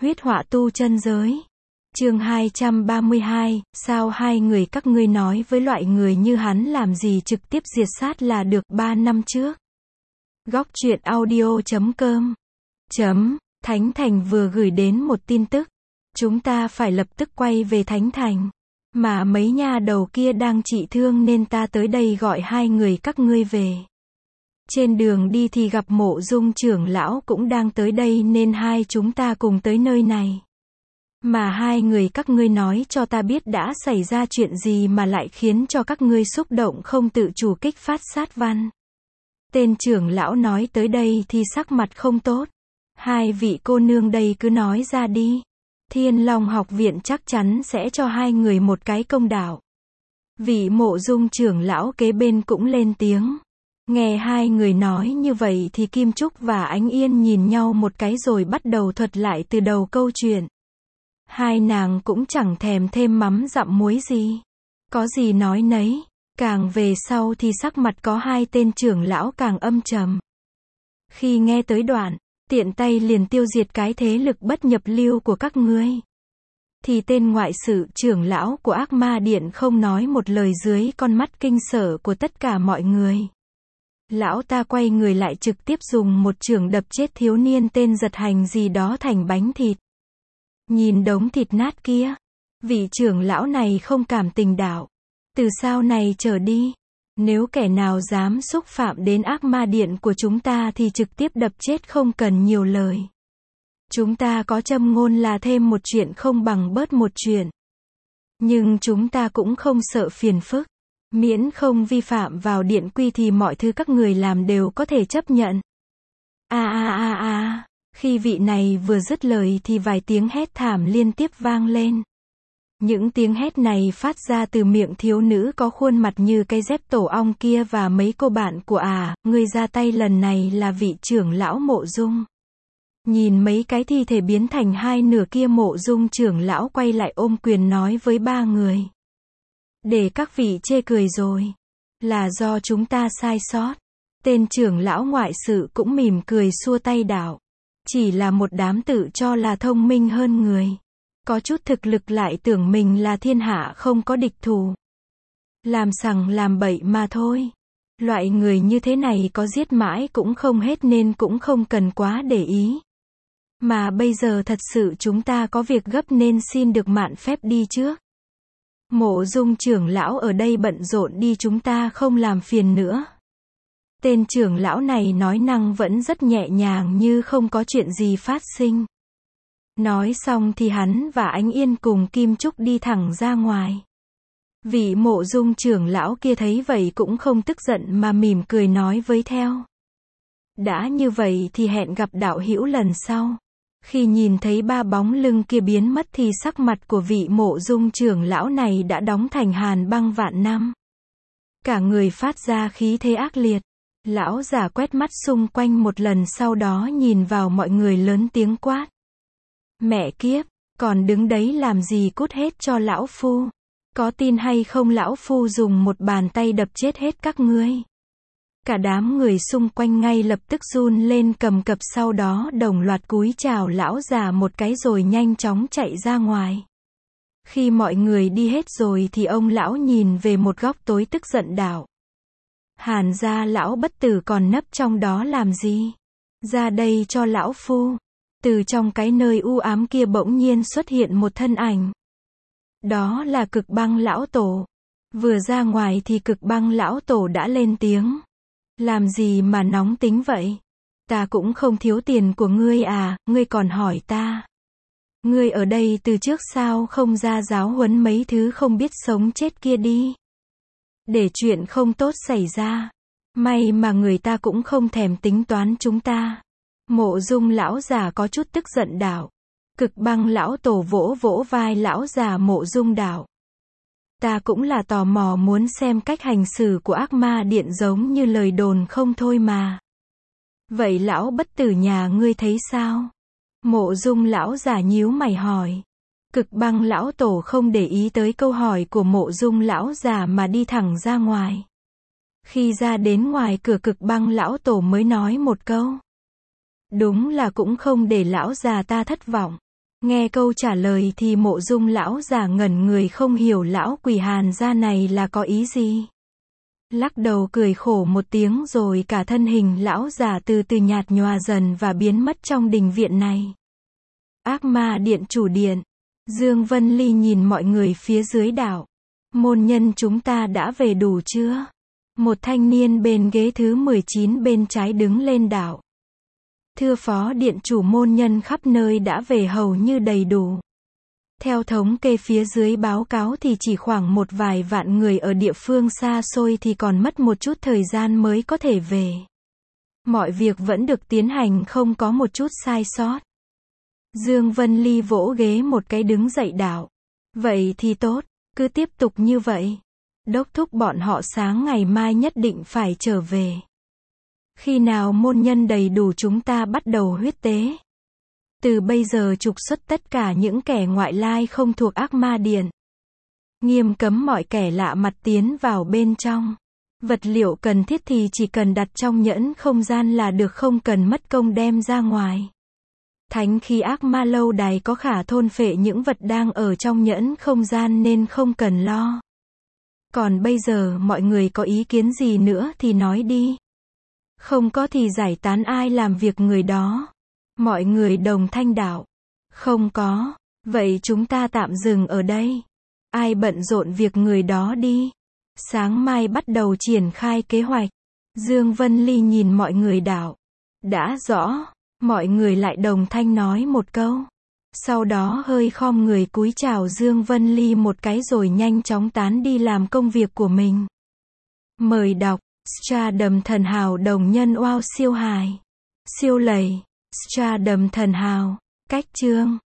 Huyết họa tu chân giới. Chương 232, sao hai người các ngươi nói với loại người như hắn làm gì trực tiếp diệt sát là được 3 năm trước. Góc truyện audio.com Thánh Thành vừa gửi đến một tin tức. Chúng ta phải lập tức quay về Thánh Thành. Mà mấy nha đầu kia đang trị thương nên ta tới đây gọi hai người các ngươi về. Trên đường đi thì gặp Mộ Dung trưởng lão cũng đang tới đây nên hai chúng ta cùng tới nơi này. Mà hai người các ngươi nói cho ta biết đã xảy ra chuyện gì mà lại khiến cho các ngươi xúc động không tự chủ kích phát sát văn. Tên trưởng lão nói tới đây thì sắc mặt không tốt. Hai vị cô nương đây cứ nói ra đi. Thiên Long học viện chắc chắn sẽ cho hai người một cái công đạo. Vị Mộ Dung trưởng lão kế bên cũng lên tiếng. Nghe hai người nói như vậy thì Kim Trúc và Ánh Yên nhìn nhau một cái rồi bắt đầu thuật lại từ đầu câu chuyện. Hai nàng cũng chẳng thèm thêm mắm dặm muối gì. Có gì nói nấy. Càng về sau thì sắc mặt có hai tên trưởng lão càng âm trầm. Khi nghe tới đoạn, tiện tay liền tiêu diệt cái thế lực bất nhập lưu của các ngươi. Thì tên ngoại sự trưởng lão của Ác Ma Điện không nói một lời dưới con mắt kinh sở của tất cả mọi người. Lão ta quay người lại trực tiếp dùng một chưởng đập chết thiếu niên tên Giật Hành gì đó thành bánh thịt. Nhìn đống thịt nát kia, vị trưởng lão này không cảm tình đạo. Từ sau này trở đi, nếu kẻ nào dám xúc phạm đến Ác Ma Điện của chúng ta thì trực tiếp đập chết không cần nhiều lời. Chúng ta có châm ngôn là thêm một chuyện không bằng bớt một chuyện. Nhưng chúng ta cũng không sợ phiền phức. Miễn không vi phạm vào điện quy thì mọi thứ các người làm đều có thể chấp nhận. Khi vị này vừa dứt lời thì vài tiếng hét thảm liên tiếp vang lên. Những tiếng hét này phát ra từ miệng thiếu nữ có khuôn mặt như cây dép tổ ong kia và mấy cô bạn của người ra tay lần này là vị trưởng lão Mộ Dung. Nhìn mấy cái thi thể biến thành hai nửa kia, Mộ Dung trưởng lão quay lại ôm quyền nói với ba người. Để các vị chê cười rồi. Là do chúng ta sai sót. Tên trưởng lão ngoại sự cũng mỉm cười xua tay đảo. Chỉ là một đám tự cho là thông minh hơn người. Có chút thực lực lại tưởng mình là thiên hạ không có địch thủ. Làm sằng làm bậy mà thôi. Loại người như thế này có giết mãi cũng không hết nên cũng không cần quá để ý. Mà bây giờ thật sự chúng ta có việc gấp nên xin được mạn phép đi trước. Mộ Dung trưởng lão ở đây bận rộn đi, chúng ta không làm phiền nữa. Tên trưởng lão này nói năng vẫn rất nhẹ nhàng như không có chuyện gì phát sinh. Nói xong thì hắn và Ánh Yên cùng Kim Trúc đi thẳng ra ngoài. Vị Mộ Dung trưởng lão kia thấy vậy cũng không tức giận mà mỉm cười nói với theo. Đã như vậy thì hẹn gặp đạo hữu lần sau. Khi nhìn thấy ba bóng lưng kia biến mất thì sắc mặt của vị Mộ Dung trưởng lão này đã đóng thành hàn băng vạn năm. Cả người phát ra khí thế ác liệt. Lão già quét mắt xung quanh một lần sau đó nhìn vào mọi người lớn tiếng quát. Mẹ kiếp, còn đứng đấy làm gì, cút hết cho lão phu. Có tin hay không lão phu dùng một bàn tay đập chết hết các ngươi. Cả đám người xung quanh ngay lập tức run lên cầm cập, sau đó đồng loạt cúi chào lão già một cái rồi nhanh chóng chạy ra ngoài. Khi mọi người đi hết rồi thì ông lão nhìn về một góc tối tức giận đảo. Hàn gia lão bất tử còn nấp trong đó làm gì? Ra đây cho lão phu. Từ trong cái nơi u ám kia bỗng nhiên xuất hiện một thân ảnh. Đó là Cực Băng lão tổ. Vừa ra ngoài thì Cực Băng lão tổ đã lên tiếng. Làm gì mà nóng tính vậy? Ta cũng không thiếu tiền của ngươi à, ngươi còn hỏi ta. Ngươi ở đây từ trước sao không ra giáo huấn mấy thứ không biết sống chết kia đi. Để chuyện không tốt xảy ra. May mà người ta cũng không thèm tính toán chúng ta. Mộ Dung lão già có chút tức giận đảo. Cực Băng lão tổ vỗ vỗ vai lão già Mộ Dung đảo. Ta cũng là tò mò muốn xem cách hành xử của Ác Ma Điện giống như lời đồn không thôi mà. Vậy lão bất tử nhà ngươi thấy sao? Mộ Dung lão già nhíu mày hỏi. Cực Băng lão tổ không để ý tới câu hỏi của Mộ Dung lão già mà đi thẳng ra ngoài. Khi ra đến ngoài cửa Cực Băng lão tổ mới nói một câu. Đúng là cũng không để lão già ta thất vọng. Nghe câu trả lời thì Mộ Dung lão giả ngẩn người không hiểu lão quỷ Hàn gia này là có ý gì. Lắc đầu cười khổ một tiếng rồi cả thân hình lão giả từ từ nhạt nhòa dần và biến mất trong đình viện này. Ác ma điện chủ điện. Dương Vân Ly nhìn mọi người phía dưới đảo. Môn nhân chúng ta đã về đủ chưa? Một thanh niên bên ghế thứ 19 bên trái đứng lên đảo. Thưa phó điện chủ, môn nhân khắp nơi đã về hầu như đầy đủ. Theo thống kê phía dưới báo cáo thì chỉ khoảng một vài vạn người ở địa phương xa xôi thì còn mất một chút thời gian mới có thể về. Mọi việc vẫn được tiến hành không có một chút sai sót. Dương Vân Ly vỗ ghế một cái đứng dậy đảo. Vậy thì tốt, cứ tiếp tục như vậy. Đốc thúc bọn họ sáng ngày mai nhất định phải trở về. Khi nào môn nhân đầy đủ chúng ta bắt đầu huyết tế. Từ bây giờ trục xuất tất cả những kẻ ngoại lai không thuộc ác ma điện. Nghiêm cấm mọi kẻ lạ mặt tiến vào bên trong. Vật liệu cần thiết thì chỉ cần đặt trong nhẫn không gian là được, không cần mất công đem ra ngoài. Thánh khí ác ma lâu đài có khả thôn phệ những vật đang ở trong nhẫn không gian nên không cần lo. Còn bây giờ mọi người có ý kiến gì nữa thì nói đi. Không có thì giải tán, ai làm việc người đó. Mọi người đồng thanh đảo. Không có. Vậy chúng ta tạm dừng ở đây. Ai bận rộn việc người đó đi. Sáng mai bắt đầu triển khai kế hoạch. Dương Vân Ly nhìn mọi người đảo. Đã rõ. Mọi người lại đồng thanh nói một câu. Sau đó hơi khom người cúi chào Dương Vân Ly một cái rồi nhanh chóng tán đi làm công việc của mình. Mời đọc. Stardom thần hào đồng nhân wow siêu hài. Siêu lầy. Stardom thần hào. Cách chương.